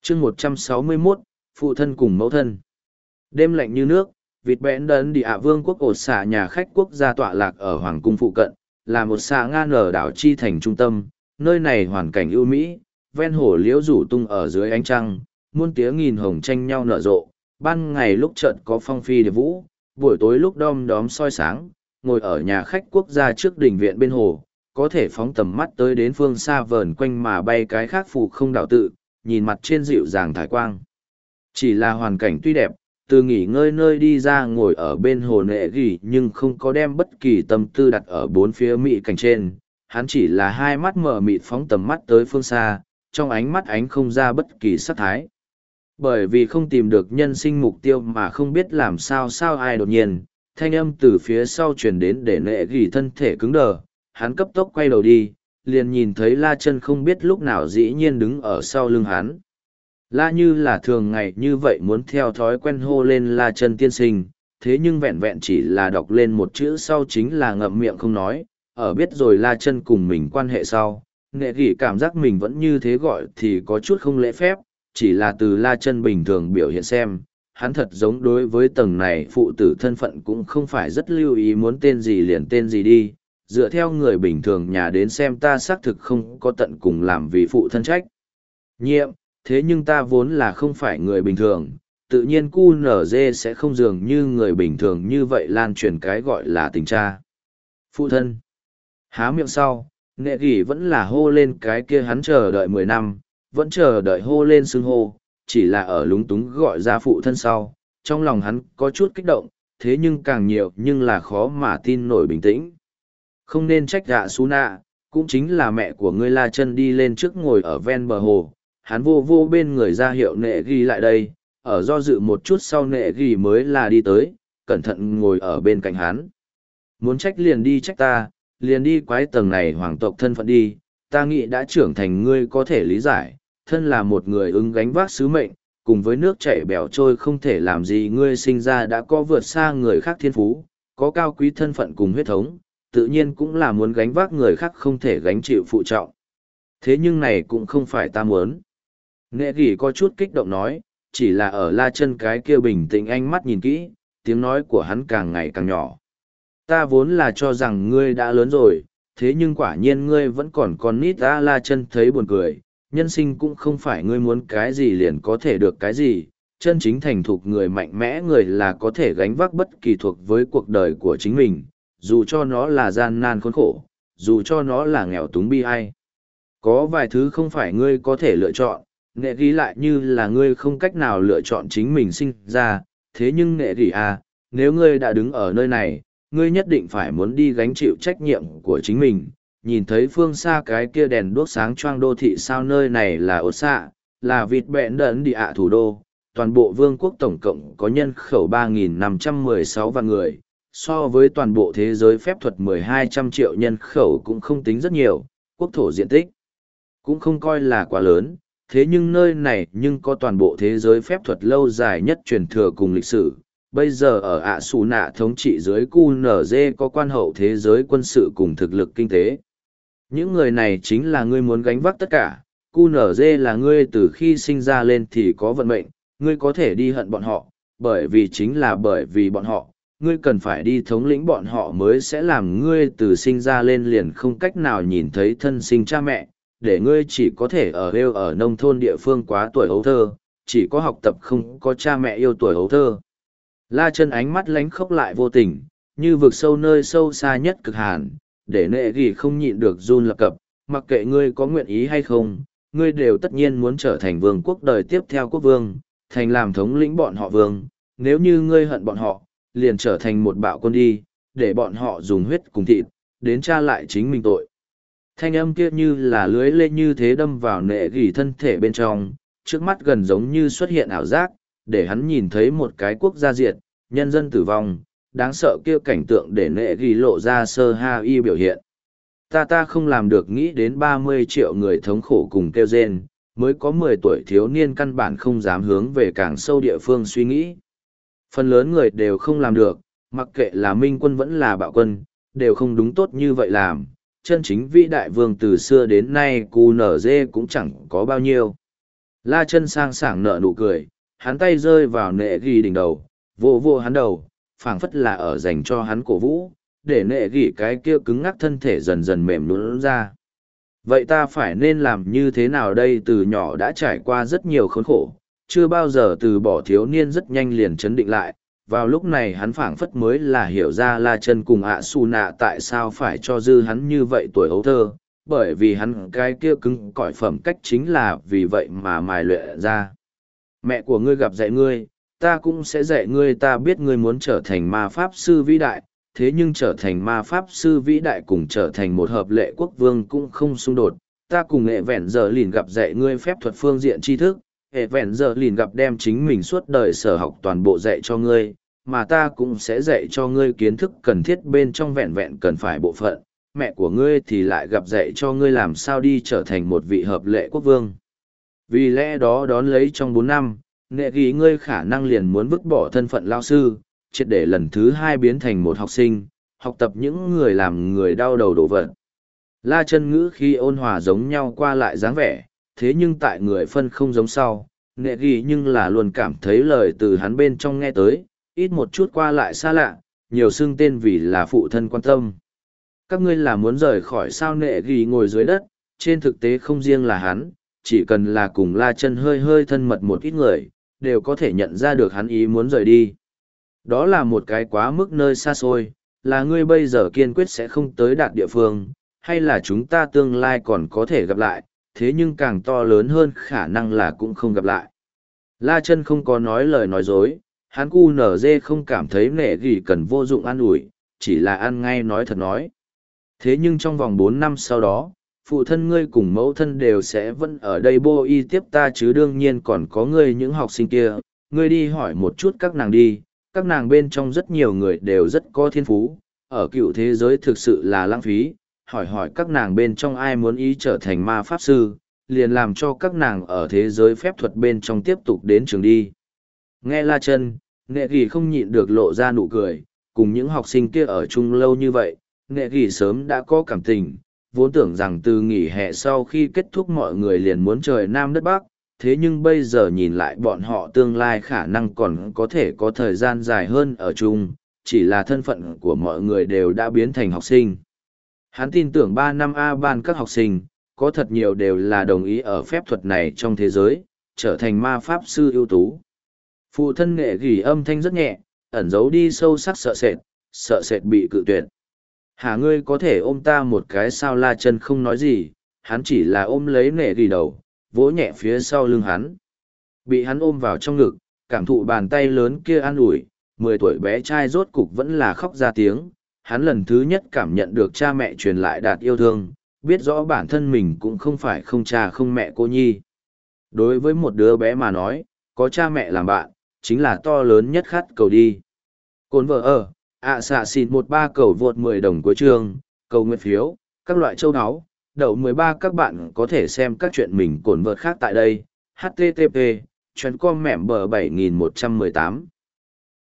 chương 161, phụ thân cùng mẫu thân. Đêm lạnh như nước, vịt bẽn đấn đi ạ vương quốc ột xạ nhà khách quốc gia tọa lạc ở Hoàng cung phụ cận, là một xã ngan ở đảo Chi thành trung tâm, nơi này hoàn cảnh ưu mỹ, ven hồ liễu rủ tung ở dưới ánh trăng, muôn tiếng nghìn hồng tranh nhau nở rộ, ban ngày lúc chợt có phong phi điệp vũ, buổi tối lúc đom đóm soi sáng, ngồi ở nhà khách quốc gia trước đình viện bên hồ, có thể phóng tầm mắt tới đến phương xa vờn quanh mà bay cái khác phù không đảo tự, nhìn mặt trên dịu dàng thải quang. Chỉ là hoàn cảnh tuy đẹp, từ nghỉ ngơi nơi đi ra ngồi ở bên hồ nệ gỉ nhưng không có đem bất kỳ tâm tư đặt ở bốn phía mỹ cảnh trên, hắn chỉ là hai mắt mở mịt phóng tầm mắt tới phương xa, trong ánh mắt ánh không ra bất kỳ sắc thái. Bởi vì không tìm được nhân sinh mục tiêu mà không biết làm sao ai đột nhiên, thanh âm từ phía sau truyền đến để nệ gỉ thân thể cứng đờ, hắn cấp tốc quay đầu đi, liền nhìn thấy La Chân không biết lúc nào dĩ nhiên đứng ở sau lưng hắn. La Như là thường ngày như vậy muốn theo thói quen hô lên La Chân tiên sinh, thế nhưng vẹn vẹn chỉ là đọc lên một chữ sau chính là ngậm miệng không nói, ở biết rồi La Chân cùng mình quan hệ sau, nệ gỉ cảm giác mình vẫn như thế gọi thì có chút không lễ phép, chỉ là từ La Chân bình thường biểu hiện xem, hắn thật giống đối với tầng này phụ tử thân phận cũng không phải rất lưu ý muốn tên gì liền tên gì đi, dựa theo người bình thường nhà đến xem ta xác thực không có tận cùng làm vì phụ thân trách nhiệm, thế nhưng ta vốn là không phải người bình thường, tự nhiên QNZ sẽ không dường như người bình thường như vậy lan truyền cái gọi là tình cha. Phụ thân. Há miệng sau, nệ gỉ vẫn là hô lên cái kia hắn chờ đợi 10 năm, vẫn chờ đợi hô lên xưng hô, chỉ là ở lúng túng gọi ra phụ thân sau, trong lòng hắn có chút kích động, thế nhưng càng nhiều nhưng là khó mà tin nổi bình tĩnh. Không nên trách gạ xú nạ, cũng chính là mẹ của ngươi La Chân đi lên trước ngồi ở ven bờ hồ, hắn vô vô bên người ra hiệu nệ ghi lại đây, ở do dự một chút sau nệ ghi mới là đi tới, cẩn thận ngồi ở bên cạnh hắn. Muốn trách liền đi trách ta, liền đi quái tầng này hoàng tộc thân phận đi, ta nghĩ đã trưởng thành ngươi có thể lý giải, thân là một người ứng gánh vác sứ mệnh, cùng với nước chảy bèo trôi không thể làm gì ngươi sinh ra đã có vượt xa người khác thiên phú, có cao quý thân phận cùng huyết thống, tự nhiên cũng là muốn gánh vác người khác không thể gánh chịu phụ trọng. Thế nhưng này cũng không phải ta muốn. Nghệ gỉ có chút kích động nói, chỉ là ở La Chân cái kia bình tĩnh ánh mắt nhìn kỹ, tiếng nói của hắn càng ngày càng nhỏ. Ta vốn là cho rằng ngươi đã lớn rồi, thế nhưng quả nhiên ngươi vẫn còn con nít. Ta La Chân thấy buồn cười, nhân sinh cũng không phải ngươi muốn cái gì liền có thể được cái gì, chân chính thành thục người mạnh mẽ người là có thể gánh vác bất kỳ thuộc với cuộc đời của chính mình, dù cho nó là gian nan khốn khổ, dù cho nó là nghèo túng bi ai. Có vài thứ không phải ngươi có thể lựa chọn, nghệ ghi lại như là ngươi không cách nào lựa chọn chính mình sinh ra, thế nhưng nghệ ghi à, nếu ngươi đã đứng ở nơi này, ngươi nhất định phải muốn đi gánh chịu trách nhiệm của chính mình. Nhìn thấy phương xa cái kia đèn đuốc sáng choang đô thị sao, nơi này là ổ xạ, là vịt bẹn đấn đi ạ thủ đô, toàn bộ vương quốc tổng cộng có nhân khẩu 3.516 vạn người, so với toàn bộ thế giới phép thuật 1.200 triệu nhân khẩu cũng không tính rất nhiều, quốc thổ diện tích cũng không coi là quá lớn, thế nhưng nơi này nhưng có toàn bộ thế giới phép thuật lâu dài nhất truyền thừa cùng lịch sử. Bây giờ ở ạ xù nạ thống trị dưới QNZ có quan hậu thế giới quân sự cùng thực lực kinh tế. Những người này chính là ngươi muốn gánh vác tất cả, QNZ là ngươi từ khi sinh ra lên thì có vận mệnh, ngươi có thể đi hận bọn họ, bởi vì chính là bởi vì bọn họ, ngươi cần phải đi thống lĩnh bọn họ mới sẽ làm ngươi từ sinh ra lên liền không cách nào nhìn thấy thân sinh cha mẹ, để ngươi chỉ có thể ở nông thôn địa phương quá tuổi ấu thơ, chỉ có học tập không có cha mẹ yêu tuổi ấu thơ. La Chân ánh mắt lánh khốc lại vô tình, như vực sâu nơi sâu xa nhất cực hàn, để nệ gỉ không nhịn được run lập cập, mặc kệ ngươi có nguyện ý hay không, ngươi đều tất nhiên muốn trở thành vương quốc đời tiếp theo quốc vương, thành làm thống lĩnh bọn họ vương, nếu như ngươi hận bọn họ, liền trở thành một bạo quân đi, để bọn họ dùng huyết cùng thịt, đến tra lại chính mình tội. Thanh âm kia như là lưới lê như thế đâm vào nệ gỉ thân thể bên trong, trước mắt gần giống như xuất hiện ảo giác, để hắn nhìn thấy một cái quốc gia diệt, nhân dân tử vong, đáng sợ kia cảnh tượng để nệ gỉ lộ ra sơ ha y biểu hiện. Ta không làm được nghĩ đến 30 triệu người thống khổ cùng kêu rên, mới có 10 tuổi thiếu niên căn bản không dám hướng về càng sâu địa phương suy nghĩ. Phần lớn người đều không làm được, mặc kệ là minh quân vẫn là bạo quân, đều không đúng tốt như vậy làm. Chân chính vĩ đại vương từ xưa đến nay QNZ cũng chẳng có bao nhiêu. La Chân sang sảng nở nụ cười, hắn tay rơi vào nệ ghi đỉnh đầu, vô vô hắn đầu, phảng phất là ở dành cho hắn cổ vũ, để nệ ghi cái kia cứng ngắc thân thể dần dần mềm nhũn ra. Vậy ta phải nên làm như thế nào đây? Từ nhỏ đã trải qua rất nhiều khốn khổ, chưa bao giờ từ bỏ, thiếu niên rất nhanh liền chấn định lại. Vào lúc này hắn phảng phất mới là hiểu ra La Chân cùng ạ Su Nạ tại sao phải cho dư hắn như vậy tuổi ấu thơ, bởi vì hắn cái kia cứng cỏi phẩm cách chính là vì vậy mà mài luyện ra. Mẹ của ngươi gặp dạy ngươi, ta cũng sẽ dạy ngươi. Ta biết ngươi muốn trở thành ma pháp sư vĩ đại, thế nhưng trở thành ma pháp sư vĩ đại cùng trở thành một hợp lệ quốc vương cũng không xung đột. Ta cùng hệ vẹn giờ lìn gặp dạy ngươi phép thuật phương diện tri thức, hệ vẹn giờ lìn gặp đem chính mình suốt đời sở học toàn bộ dạy cho ngươi, mà ta cũng sẽ dạy cho ngươi kiến thức cần thiết bên trong vẹn vẹn cần phải bộ phận. Mẹ của ngươi thì lại gặp dạy cho ngươi làm sao đi trở thành một vị hợp lệ quốc vương. Vì lẽ đó đón lấy trong 4 năm, nghệ ghi ngươi khả năng liền muốn vứt bỏ thân phận lao sư, triệt để lần thứ 2 biến thành một học sinh, học tập những người làm người đau đầu đổ vật. La Chân ngữ khi ôn hòa giống nhau qua lại dáng vẻ, thế nhưng tại người phân không giống sau, nghệ ghi nhưng là luôn cảm thấy lời từ hắn bên trong nghe tới, ít một chút qua lại xa lạ, nhiều xưng tên vì là phụ thân quan tâm. Các ngươi là muốn rời khỏi sao? Nệ ghi ngồi dưới đất, trên thực tế không riêng là hắn, chỉ cần là cùng La Chân hơi hơi thân mật một ít người, đều có thể nhận ra được hắn ý muốn rời đi. Đó là một cái quá mức nơi xa xôi, là ngươi bây giờ kiên quyết sẽ không tới đạt địa phương, hay là chúng ta tương lai còn có thể gặp lại, thế nhưng càng to lớn hơn khả năng là cũng không gặp lại. La Chân không có nói lời nói dối, hắn cu nở dê không cảm thấy nệ ghi cần vô dụng an ủi, chỉ là ăn ngay nói thật nói. Thế nhưng trong vòng 4 năm sau đó, phụ thân ngươi cùng mẫu thân đều sẽ vẫn ở đây bô y tiếp ta chứ, đương nhiên còn có ngươi những học sinh kia, ngươi đi hỏi một chút các nàng đi, các nàng bên trong rất nhiều người đều rất có thiên phú, ở cựu thế giới thực sự là lãng phí, hỏi hỏi các nàng bên trong ai muốn ý trở thành ma pháp sư, liền làm cho các nàng ở thế giới phép thuật bên trong tiếp tục đến trường đi. Nghe La Chân, Nghệ Ghi không nhịn được lộ ra nụ cười, cùng những học sinh kia ở chung lâu như vậy, Nghệ Ghi sớm đã có cảm tình, vốn tưởng rằng từ nghỉ hè sau khi kết thúc mọi người liền muốn trời Nam đất Bắc, thế nhưng bây giờ nhìn lại bọn họ tương lai khả năng còn có thể có thời gian dài hơn ở chung, chỉ là thân phận của mọi người đều đã biến thành học sinh. Hắn tin tưởng 3 năm A ban các học sinh, có thật nhiều đều là đồng ý ở phép thuật này trong thế giới, trở thành ma pháp sư ưu tú. Phụ thân Nghệ Ghi âm thanh rất nhẹ, ẩn giấu đi sâu sắc sợ sệt bị cự tuyệt. Hả, ngươi có thể ôm ta một cái sao? La Chân không nói gì, hắn chỉ là ôm lấy Nghệ Ghi đầu, vỗ nhẹ phía sau lưng hắn. Bị hắn ôm vào trong ngực, cảm thụ bàn tay lớn kia an ủi, 10 tuổi bé trai rốt cục vẫn là khóc ra tiếng. Hắn lần thứ nhất cảm nhận được cha mẹ truyền lại đạt yêu thương, biết rõ bản thân mình cũng không phải không cha không mẹ cô nhi. Đối với một đứa bé mà nói, có cha mẹ làm bạn, chính là to lớn nhất khát cầu đi. Cồn vợ ở, xạ xịn 13 cầu vượt 10 đồng cuối chương, cầu nguyện phiếu, các loại châu áo, đậu 13. Các bạn có thể xem các chuyện mình cồn vợt khác tại đây. http://com mẻm bờ 7118